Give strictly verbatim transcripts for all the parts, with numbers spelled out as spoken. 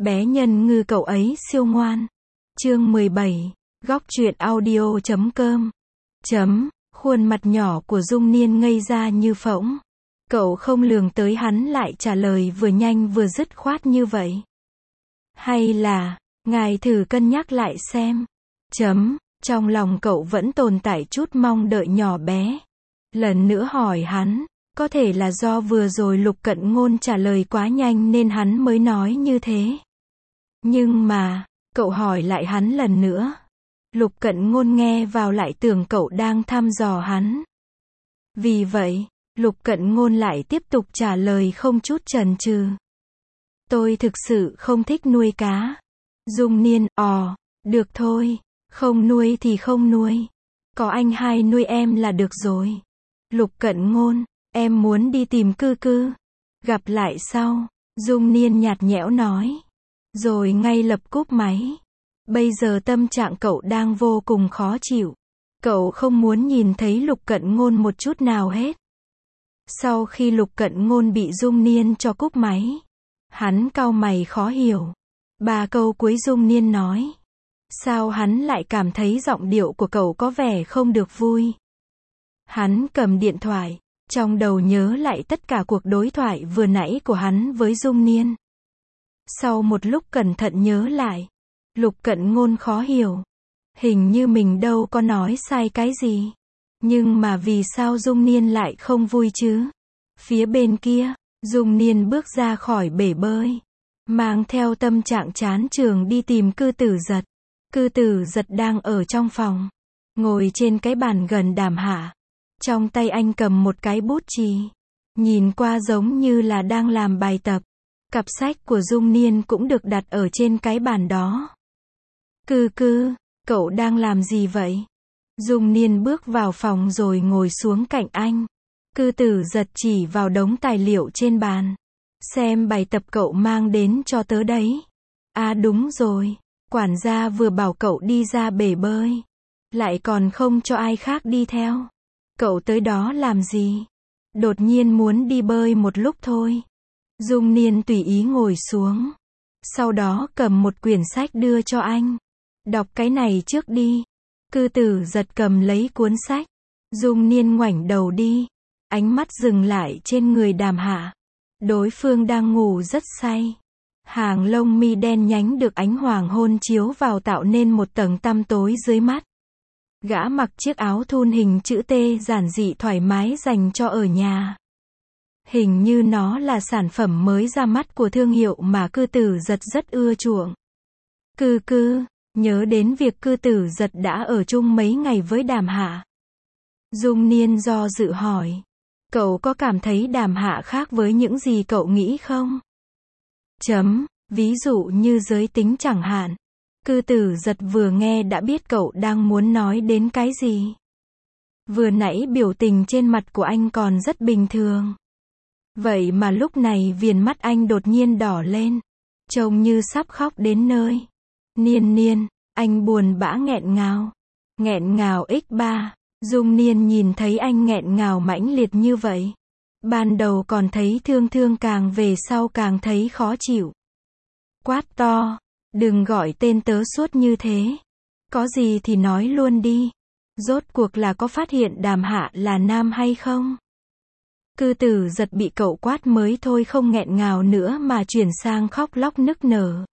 Bé nhân ngư cậu ấy siêu ngoan. Chương mười bảy, góc truyện audio chấm com. Chấm, khuôn mặt nhỏ của Dung Niên ngây ra như phỗng. Cậu không lường tới hắn lại trả lời vừa nhanh vừa dứt khoát như vậy. Hay là, ngài thử cân nhắc lại xem. Chấm, trong lòng cậu vẫn tồn tại chút mong đợi nhỏ bé. Lần nữa hỏi hắn, có thể là do vừa rồi Lục Cận Ngôn trả lời quá nhanh nên hắn mới nói như thế. Nhưng mà, cậu hỏi lại hắn lần nữa. Lục Cận Ngôn nghe vào lại tưởng cậu đang thăm dò hắn. Vì vậy, Lục Cận Ngôn lại tiếp tục trả lời không chút chần chừ. Tôi thực sự không thích nuôi cá. Dung Niên, ò, được thôi, không nuôi thì không nuôi. Có anh hai nuôi em là được rồi. Lục Cận Ngôn, em muốn đi tìm Cư Cư. Gặp lại sau, Dung Niên nhạt nhẽo nói. Rồi ngay lập cúp máy. Bây giờ tâm trạng cậu đang vô cùng khó chịu. Cậu không muốn nhìn thấy Lục Cận Ngôn một chút nào hết. Sau khi Lục Cận Ngôn bị Dung Niên cho cúp máy, hắn cau mày khó hiểu. Ba câu cuối Dung Niên nói. Sao hắn lại cảm thấy giọng điệu của cậu có vẻ không được vui? Hắn cầm điện thoại, trong đầu nhớ lại tất cả cuộc đối thoại vừa nãy của hắn với Dung Niên. Sau một lúc cẩn thận nhớ lại, Lục Cận Ngôn khó hiểu. Hình như mình đâu có nói sai cái gì. Nhưng mà vì sao Dung Niên lại không vui chứ? Phía bên kia, Dung Niên bước ra khỏi bể bơi, mang theo tâm trạng chán chường đi tìm Cư Tử Giật. Cư Tử Giật đang ở trong phòng, ngồi trên cái bàn gần Đàm Hạ. Trong tay anh cầm một cái bút chì, nhìn qua giống như là đang làm bài tập. Cặp sách của Dung Niên cũng được đặt ở trên cái bàn đó. Cư Cư, cậu đang làm gì vậy? Dung Niên bước vào phòng rồi ngồi xuống cạnh anh. Cư Tử Giật chỉ vào đống tài liệu trên bàn. Xem bài tập cậu mang đến cho tớ đấy. À đúng rồi, quản gia vừa bảo cậu đi ra bể bơi. Lại còn không cho ai khác đi theo. Cậu tới đó làm gì? Đột nhiên muốn đi bơi một lúc thôi. Dung Niên tùy ý ngồi xuống. Sau đó cầm một quyển sách đưa cho anh. Đọc cái này trước đi. Cư Tử Giật cầm lấy cuốn sách. Dung Niên ngoảnh đầu đi. Ánh mắt dừng lại trên người Đàm Hạ. Đối phương đang ngủ rất say. Hàng lông mi đen nhánh được ánh hoàng hôn chiếu vào tạo nên một tầng tăm tối dưới mắt. Gã mặc chiếc áo thun hình chữ T giản dị thoải mái dành cho ở nhà. Hình như nó là sản phẩm mới ra mắt của thương hiệu mà Cư Tử Giật rất ưa chuộng. Cư Cư, nhớ đến việc Cư Tử Giật đã ở chung mấy ngày với Đàm Hạ. Dung Niên do dự hỏi. Cậu có cảm thấy Đàm Hạ khác với những gì cậu nghĩ không? Chấm, ví dụ như giới tính chẳng hạn. Cư Tử Giật vừa nghe đã biết cậu đang muốn nói đến cái gì. Vừa nãy biểu tình trên mặt của anh còn rất bình thường. Vậy mà lúc này viền mắt anh đột nhiên đỏ lên. Trông như sắp khóc đến nơi. Niên Niên, anh buồn bã nghẹn ngào. Nghẹn ngào x ba. Dung Niên nhìn thấy anh nghẹn ngào mãnh liệt như vậy. Ban đầu còn thấy thương thương, càng về sau càng thấy khó chịu. Quát to. Đừng gọi tên tớ suốt như thế. Có gì thì nói luôn đi. Rốt cuộc là có phát hiện Đàm Hạ là nam hay không? Cư Tử Giật bị cậu quát mới thôi không nghẹn ngào nữa mà chuyển sang khóc lóc nức nở.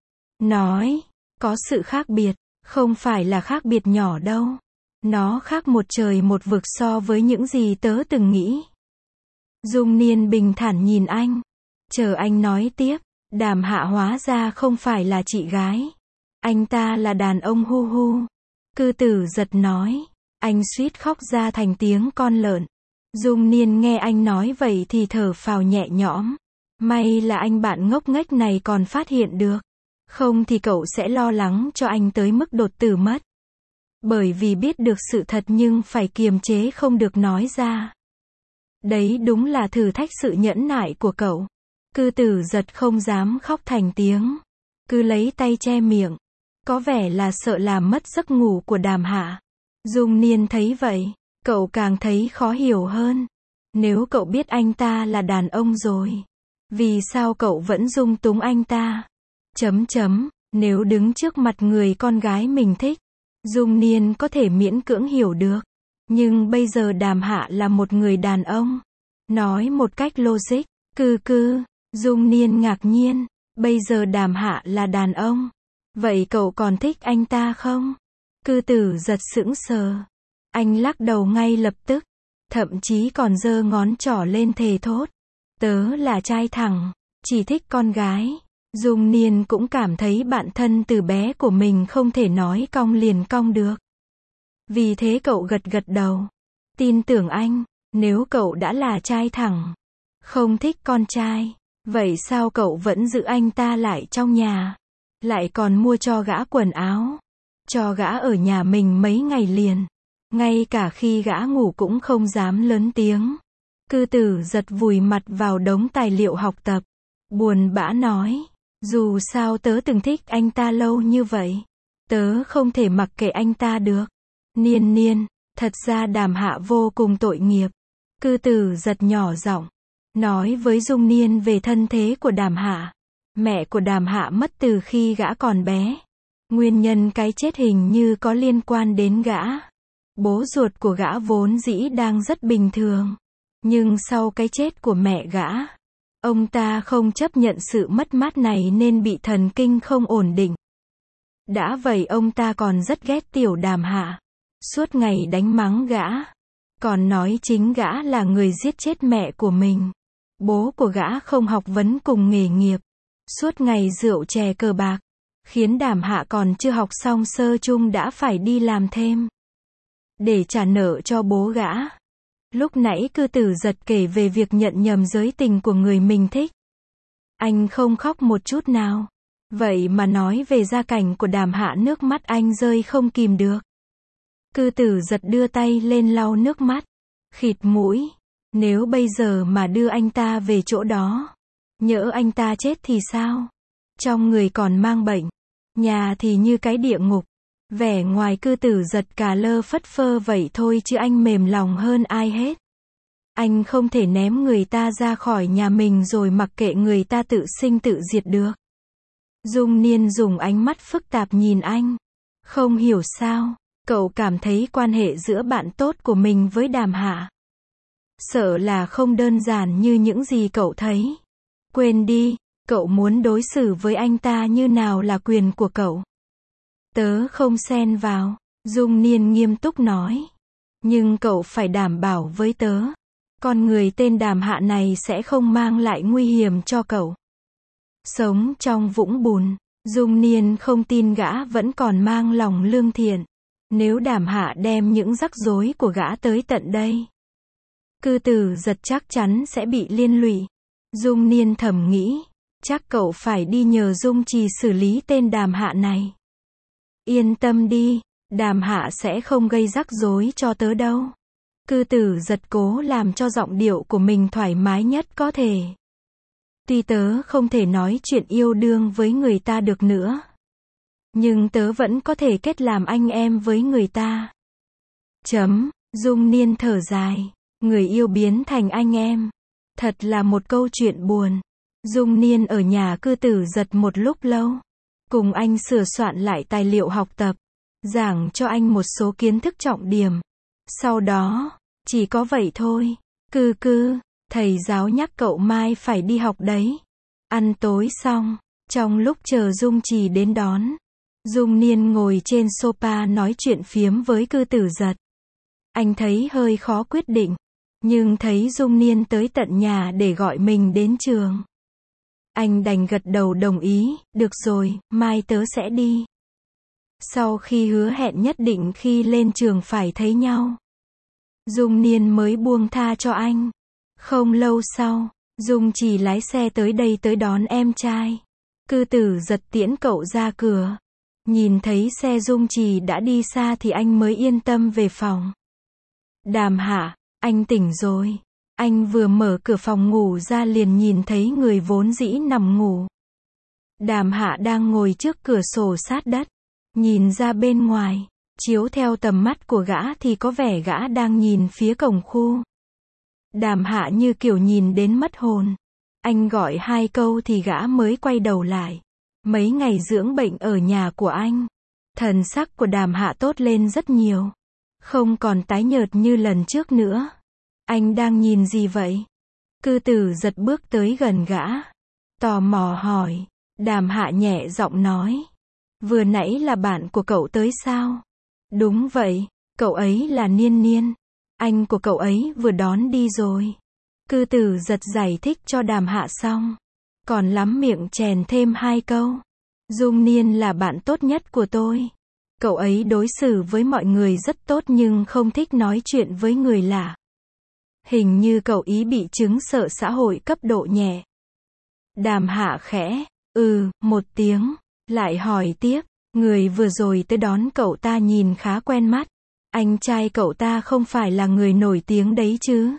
Nói, có sự khác biệt, không phải là khác biệt nhỏ đâu. Nó khác một trời một vực so với những gì tớ từng nghĩ. Dung Niên bình thản nhìn anh. Chờ anh nói tiếp. Đàm Hạ hóa ra không phải là chị gái. Anh ta là đàn ông hu hu. Cư Tử Giật nói. Anh suýt khóc ra thành tiếng con lợn. Dung Niên nghe anh nói vậy thì thở phào nhẹ nhõm. May là anh bạn ngốc nghếch này còn phát hiện được. Không thì cậu sẽ lo lắng cho anh tới mức đột tử mất. Bởi vì biết được sự thật nhưng phải kiềm chế không được nói ra. Đấy đúng là thử thách sự nhẫn nại của cậu. Cư Tử Giật không dám khóc thành tiếng. Cứ lấy tay che miệng. Có vẻ là sợ làm mất giấc ngủ của Đàm Hạ. Dung Niên thấy vậy. Cậu càng thấy khó hiểu hơn. Nếu cậu biết anh ta là đàn ông rồi. Vì sao cậu vẫn dung túng anh ta? Chấm chấm, nếu đứng trước mặt người con gái mình thích, Dung Niên có thể miễn cưỡng hiểu được. Nhưng bây giờ Đàm Hạ là một người đàn ông. Nói một cách logic, cư cư, Dung Niên ngạc nhiên, bây giờ Đàm Hạ là đàn ông. Vậy cậu còn thích anh ta không? Cư Tử Giật sững sờ. Anh lắc đầu ngay lập tức, thậm chí còn giơ ngón trỏ lên thề thốt. Tớ là trai thẳng, chỉ thích con gái. Dung Niên cũng cảm thấy bạn thân từ bé của mình không thể nói cong liền cong được. Vì thế cậu gật gật đầu. Tin tưởng anh, nếu cậu đã là trai thẳng, không thích con trai, vậy sao cậu vẫn giữ anh ta lại trong nhà? Lại còn mua cho gã quần áo, cho gã ở nhà mình mấy ngày liền. Ngay cả khi gã ngủ cũng không dám lớn tiếng. Cư Tử Giật vùi mặt vào đống tài liệu học tập. Buồn bã nói, dù sao tớ từng thích anh ta lâu như vậy. Tớ không thể mặc kệ anh ta được. Niên niên, thật ra Đàm Hạ vô cùng tội nghiệp. Cư Tử Giật nhỏ giọng nói với Dung Niên về thân thế của Đàm Hạ. Mẹ của Đàm Hạ mất từ khi gã còn bé. Nguyên nhân cái chết hình như có liên quan đến gã. Bố ruột của gã vốn dĩ đang rất bình thường. Nhưng sau cái chết của mẹ gã, ông ta không chấp nhận sự mất mát này nên bị thần kinh không ổn định. Đã vậy ông ta còn rất ghét tiểu Đàm Hạ. Suốt ngày đánh mắng gã. Còn nói chính gã là người giết chết mẹ của mình. Bố của gã không học vấn cùng nghề nghiệp. Suốt ngày rượu chè cờ bạc. Khiến Đàm Hạ còn chưa học xong sơ chung đã phải đi làm thêm. Để trả nợ cho bố gã. Lúc nãy Cư Tử Giật kể về việc nhận nhầm giới tình của người mình thích. Anh không khóc một chút nào. Vậy mà nói về gia cảnh của Đàm Hạ nước mắt anh rơi không kìm được. Cư Tử Giật đưa tay lên lau nước mắt. Khịt mũi. Nếu bây giờ mà đưa anh ta về chỗ đó, nhỡ anh ta chết thì sao? Trong người còn mang bệnh. Nhà thì như cái địa ngục. Vẻ ngoài Cư Tử Giật cà lơ phất phơ vậy thôi chứ anh mềm lòng hơn ai hết. Anh không thể ném người ta ra khỏi nhà mình rồi mặc kệ người ta tự sinh tự diệt được. Dung Niên dùng ánh mắt phức tạp nhìn anh. Không hiểu sao, cậu cảm thấy quan hệ giữa bạn tốt của mình với Đàm Hạ. Sợ là không đơn giản như những gì cậu thấy. Quên đi, cậu muốn đối xử với anh ta như nào là quyền của cậu. Tớ không xen vào, Dung Niên nghiêm túc nói. Nhưng cậu phải đảm bảo với tớ, con người tên Đàm Hạ này sẽ không mang lại nguy hiểm cho cậu. Sống trong vũng bùn, Dung Niên không tin gã vẫn còn mang lòng lương thiện. Nếu Đàm Hạ đem những rắc rối của gã tới tận đây, Cư Tử Giật chắc chắn sẽ bị liên lụy. Dung Niên thầm nghĩ, chắc cậu phải đi nhờ Dung Trì xử lý tên Đàm Hạ này. Yên tâm đi, Đàm Hạ sẽ không gây rắc rối cho tớ đâu. Cư Tử Giật cố làm cho giọng điệu của mình thoải mái nhất có thể. Tuy tớ không thể nói chuyện yêu đương với người ta được nữa, nhưng tớ vẫn có thể kết làm anh em với người ta. Chấm, Dung Niên thở dài. Người yêu biến thành anh em. Thật là một câu chuyện buồn. Dung Niên ở nhà Cư Tử Giật một lúc lâu. Cùng anh sửa soạn lại tài liệu học tập. Giảng cho anh một số kiến thức trọng điểm. Sau đó, chỉ có vậy thôi. Cư cư, thầy giáo nhắc cậu mai phải đi học đấy. Ăn tối xong, trong lúc chờ Dung Trì đến đón, Dung Niên ngồi trên sofa nói chuyện phiếm với Cư Tử Giật. Anh thấy hơi khó quyết định, nhưng thấy Dung Niên tới tận nhà để gọi mình đến trường. Anh đành gật đầu đồng ý, được rồi, mai tớ sẽ đi. Sau khi hứa hẹn nhất định khi lên trường phải thấy nhau, Dung Niên mới buông tha cho anh. Không lâu sau, Dung Trì lái xe tới đây tới đón em trai. Cư Tử Giật tiễn cậu ra cửa. Nhìn thấy xe Dung Trì đã đi xa thì anh mới yên tâm về phòng. Đàm Hạ, anh tỉnh rồi. Anh vừa mở cửa phòng ngủ ra liền nhìn thấy người vốn dĩ nằm ngủ. Đàm Hạ đang ngồi trước cửa sổ sát đất. Nhìn ra bên ngoài, chiếu theo tầm mắt của gã thì có vẻ gã đang nhìn phía cổng khu. Đàm Hạ như kiểu nhìn đến mất hồn. Anh gọi hai câu thì gã mới quay đầu lại. Mấy ngày dưỡng bệnh ở nhà của anh, thần sắc của Đàm Hạ tốt lên rất nhiều. Không còn tái nhợt như lần trước nữa. Anh đang nhìn gì vậy? Cư Tử Giật bước tới gần gã. Tò mò hỏi. Đàm Hạ nhẹ giọng nói. Vừa nãy là bạn của cậu tới sao? Đúng vậy, cậu ấy là Niên Niên. Anh của cậu ấy vừa đón đi rồi. Cư Tử Giật giải thích cho Đàm Hạ xong. Còn lắm miệng chèn thêm hai câu. Dung Niên là bạn tốt nhất của tôi. Cậu ấy đối xử với mọi người rất tốt nhưng không thích nói chuyện với người lạ. Hình như cậu ý bị chứng sợ xã hội cấp độ nhẹ. Đàm Hạ khẽ, ừ, một tiếng, lại hỏi tiếp, người vừa rồi tới đón cậu ta nhìn khá quen mắt. Anh trai cậu ta không phải là người nổi tiếng đấy chứ?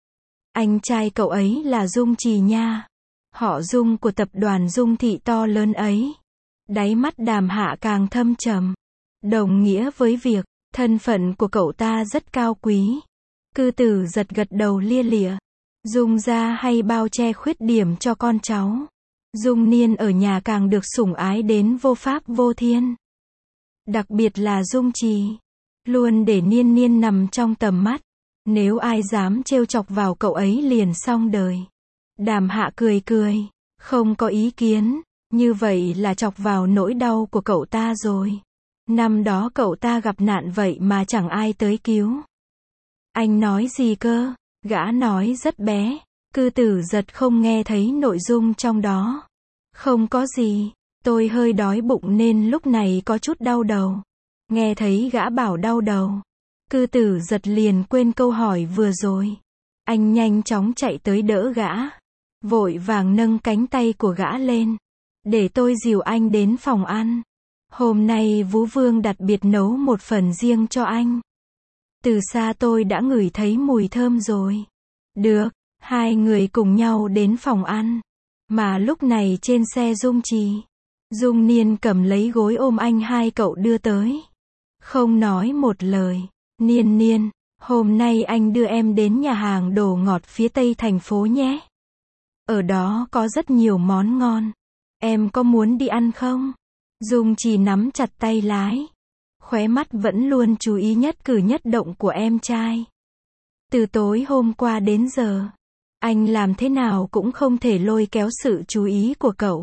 Anh trai cậu ấy là Dung Trì nha. Họ Dung của tập đoàn Dung Thị to lớn ấy. Đáy mắt Đàm Hạ càng thâm trầm. Đồng nghĩa với việc, thân phận của cậu ta rất cao quý. Cư Tử Giật gật đầu lia lịa. Dung gia hay bao che khuyết điểm cho con cháu. Dung Niên ở nhà càng được sủng ái đến vô pháp vô thiên. Đặc biệt là Dung Trì. Luôn để Niên Niên nằm trong tầm mắt. Nếu ai dám trêu chọc vào cậu ấy liền xong đời. Đàm Hạ cười cười. Không có ý kiến. Như vậy là chọc vào nỗi đau của cậu ta rồi. Năm đó cậu ta gặp nạn vậy mà chẳng ai tới cứu. Anh nói gì cơ? Gã nói rất bé. Cư Tử Giật không nghe thấy nội dung trong đó. Không có gì. Tôi hơi đói bụng nên lúc này có chút đau đầu. Nghe thấy gã bảo đau đầu. Cư Tử Giật liền quên câu hỏi vừa rồi. Anh nhanh chóng chạy tới đỡ gã. Vội vàng nâng cánh tay của gã lên. Để tôi dìu anh đến phòng ăn. Hôm nay Vũ Vương đặc biệt nấu một phần riêng cho anh. Từ xa tôi đã ngửi thấy mùi thơm rồi. Được, hai người cùng nhau đến phòng ăn. Mà lúc này trên xe Dung Trì. Dung Niên cầm lấy gối ôm anh hai cậu đưa tới. Không nói một lời. Niên Niên, hôm nay anh đưa em đến nhà hàng đồ ngọt phía tây thành phố nhé. Ở đó có rất nhiều món ngon. Em có muốn đi ăn không? Dung Trì nắm chặt tay lái. Khóe mắt vẫn luôn chú ý nhất cử nhất động của em trai. Từ tối hôm qua đến giờ, anh làm thế nào cũng không thể lôi kéo sự chú ý của cậu.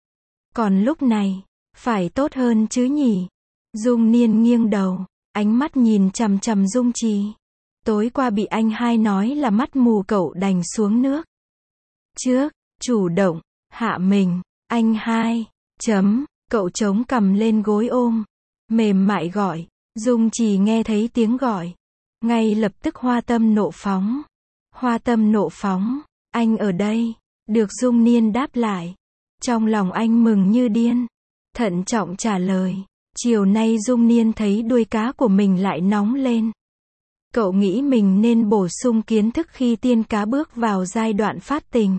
Còn lúc này, phải tốt hơn chứ nhỉ? Dung Niên nghiêng đầu, ánh mắt nhìn chằm chằm Dung Trì. Tối qua bị anh hai nói là mắt mù cậu đành xuống nước. Trước, chủ động, hạ mình, anh hai, chấm, cậu chống cằm lên gối ôm. Mềm mại gọi, Dung Trì nghe thấy tiếng gọi. Ngay lập tức hoa tâm nộ phóng. Hoa tâm nộ phóng, anh ở đây. Được Dung Niên đáp lại. Trong lòng anh mừng như điên. Thận trọng trả lời. Chiều nay Dung Niên thấy đuôi cá của mình lại nóng lên. Cậu nghĩ mình nên bổ sung kiến thức khi tiên cá bước vào giai đoạn phát tình.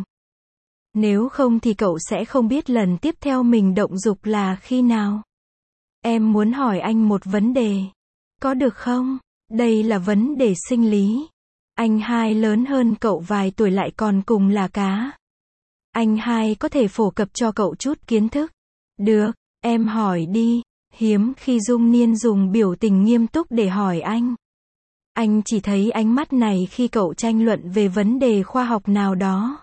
Nếu không thì cậu sẽ không biết lần tiếp theo mình động dục là khi nào. Em muốn hỏi anh một vấn đề. Có được không? Đây là vấn đề sinh lý. Anh hai lớn hơn cậu vài tuổi lại còn cùng là cá. Anh hai có thể phổ cập cho cậu chút kiến thức. Được, em hỏi đi. Hiếm khi Dung Niên dùng biểu tình nghiêm túc để hỏi anh. Anh chỉ thấy ánh mắt này khi cậu tranh luận về vấn đề khoa học nào đó.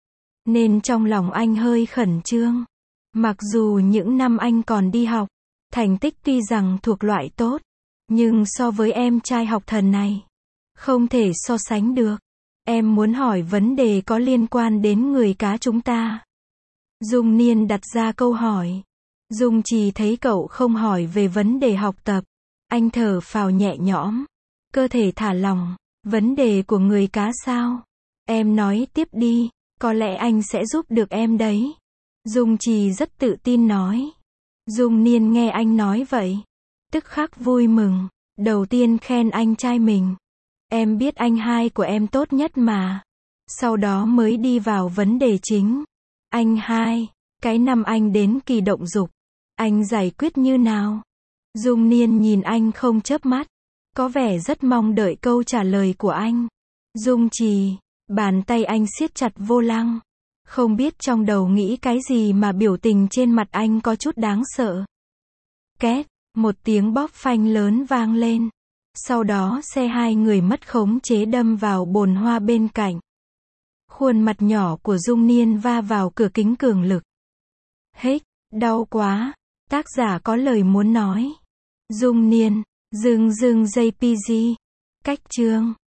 Nên trong lòng anh hơi khẩn trương. Mặc dù những năm anh còn đi học, thành tích tuy rằng thuộc loại tốt, nhưng so với em trai học thần này, không thể so sánh được. Em muốn hỏi vấn đề có liên quan đến người cá chúng ta. Dung Niên đặt ra câu hỏi. Dung Trì thấy cậu không hỏi về vấn đề học tập. Anh thở phào nhẹ nhõm. Cơ thể thả lỏng. Vấn đề của người cá sao? Em nói tiếp đi. Có lẽ anh sẽ giúp được em đấy. Dung Trì rất tự tin nói. Dung Niên nghe anh nói vậy. Tức khắc vui mừng. Đầu tiên khen anh trai mình. Em biết anh hai của em tốt nhất mà. Sau đó mới đi vào vấn đề chính. Anh hai, cái năm anh đến kỳ động dục, anh giải quyết như nào? Dung Niên nhìn anh không chớp mắt. Có vẻ rất mong đợi câu trả lời của anh. Dung Trì, bàn tay anh siết chặt vô lăng. Không biết trong đầu nghĩ cái gì mà biểu tình trên mặt anh có chút đáng sợ. Két, một tiếng bóp phanh lớn vang lên. Sau đó xe hai người mất khống chế đâm vào bồn hoa bên cạnh. Khuôn mặt nhỏ của Dung Niên va vào cửa kính cường lực. Hếch, đau quá. Tác giả có lời muốn nói. Dung Niên, dừng dừng giây pê giê. Cách chương.